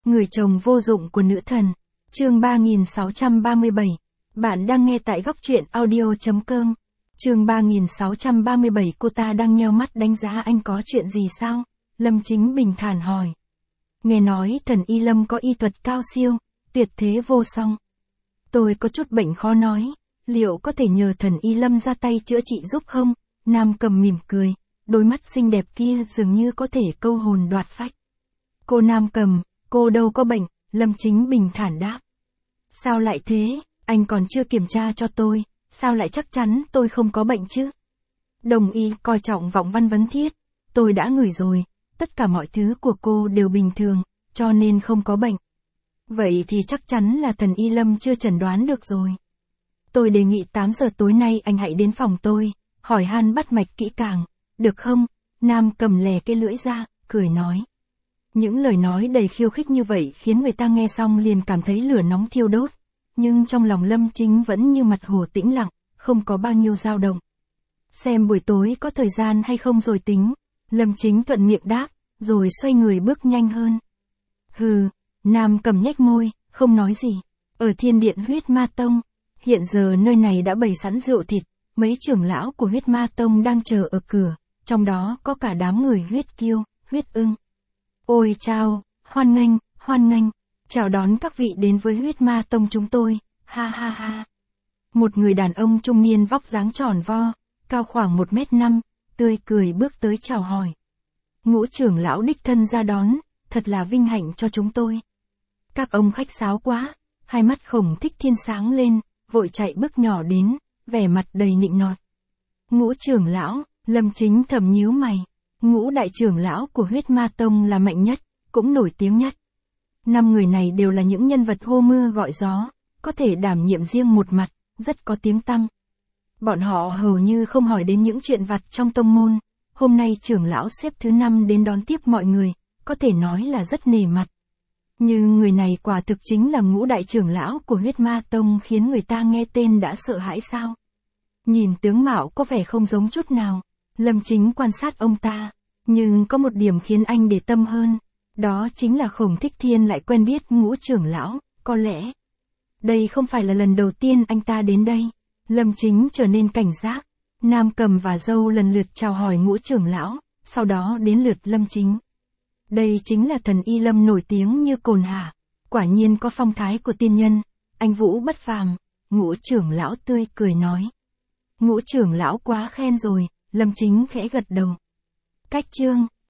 Người chồng vô dụng của nữ thần. Chương 3637. Bạn đang nghe tại góc truyện audio.com. Chương 3637. Cô ta đang nheo mắt đánh giá anh có chuyện gì sao? Lâm Chính bình thản hỏi. Nghe nói thần Y Lâm có y thuật cao siêu, tuyệt thế vô song. Tôi có chút bệnh khó nói, liệu có thể nhờ thần Y Lâm ra tay chữa trị giúp không? Nam Cầm mỉm cười, đôi mắt xinh đẹp kia dường như có thể câu hồn đoạt phách. Cô Nam Cầm, cô đâu có bệnh, Lâm Chính bình thản đáp. Sao lại thế, anh còn chưa kiểm tra cho tôi, sao lại chắc chắn tôi không có bệnh chứ? Đồng y coi trọng Vọng Văn vấn thiết, tôi đã ngửi rồi, tất cả mọi thứ của cô đều bình thường, cho nên không có bệnh. Vậy thì chắc chắn là thần Y Lâm chưa chẩn đoán được rồi. Tôi đề nghị 8 giờ tối nay anh hãy đến phòng tôi, hỏi han bắt mạch kỹ càng, được không? Nam Cầm lè cái lưỡi ra, cười nói. Những lời nói đầy khiêu khích như vậy khiến người ta nghe xong liền cảm thấy lửa nóng thiêu đốt. Nhưng trong lòng Lâm Chính vẫn như mặt hồ tĩnh lặng, không có bao nhiêu dao động. Xem buổi tối có thời gian hay không rồi tính. Lâm Chính thuận miệng đáp, rồi xoay người bước nhanh hơn. Hừ, Nam Cầm nhếch môi, không nói gì. Ở Thiên Điện Huyết Ma Tông, hiện giờ nơi này đã bày sẵn rượu thịt, mấy trưởng lão của Huyết Ma Tông đang chờ ở cửa, trong đó có cả đám người huyết kiêu, huyết ưng. Ôi chao, hoan nghênh, chào đón các vị đến với Huyết Ma Tông chúng tôi, ha ha ha. Một người đàn ông trung niên vóc dáng tròn vo, cao khoảng 1m5, tươi cười bước tới chào hỏi. Ngũ trưởng lão đích thân ra đón, thật là vinh hạnh cho chúng tôi. Các ông khách sáo quá, hai mắt Khổng Thích Thiên sáng lên, vội chạy bước nhỏ đến, vẻ mặt đầy nịnh nọt. Ngũ trưởng lão, Lâm Chính thầm nhíu mày. Ngũ đại trưởng lão của Huyết Ma Tông là mạnh nhất, cũng nổi tiếng nhất. 5 người này đều là những nhân vật hô mưa gọi gió, có thể đảm nhiệm riêng một mặt, rất có tiếng tăm. Bọn họ hầu như không hỏi đến những chuyện vặt trong tông môn. Hôm nay trưởng lão xếp thứ 5 đến đón tiếp mọi người, có thể nói là rất nể mặt. Nhưng người này quả thực chính là ngũ đại trưởng lão của Huyết Ma Tông, khiến người ta nghe tên đã sợ hãi sao. Nhìn tướng mạo có vẻ không giống chút nào. Lâm Chính quan sát ông ta, nhưng có một điểm khiến anh để tâm hơn, đó chính là Khổng Thích Thiên lại quen biết ngũ trưởng lão, có lẽ đây không phải là lần đầu tiên anh ta đến đây. Lâm Chính trở nên cảnh giác. Nam Cầm và Dâu lần lượt chào hỏi ngũ trưởng lão, sau đó đến lượt Lâm Chính. Đây chính là thần Y Lâm nổi tiếng như cồn hả, quả nhiên có phong thái của tiên nhân, anh Vũ bất phàm. Ngũ trưởng lão tươi cười nói. Ngũ trưởng lão quá khen rồi. Lâm Chính khẽ gật đầu. Cách chương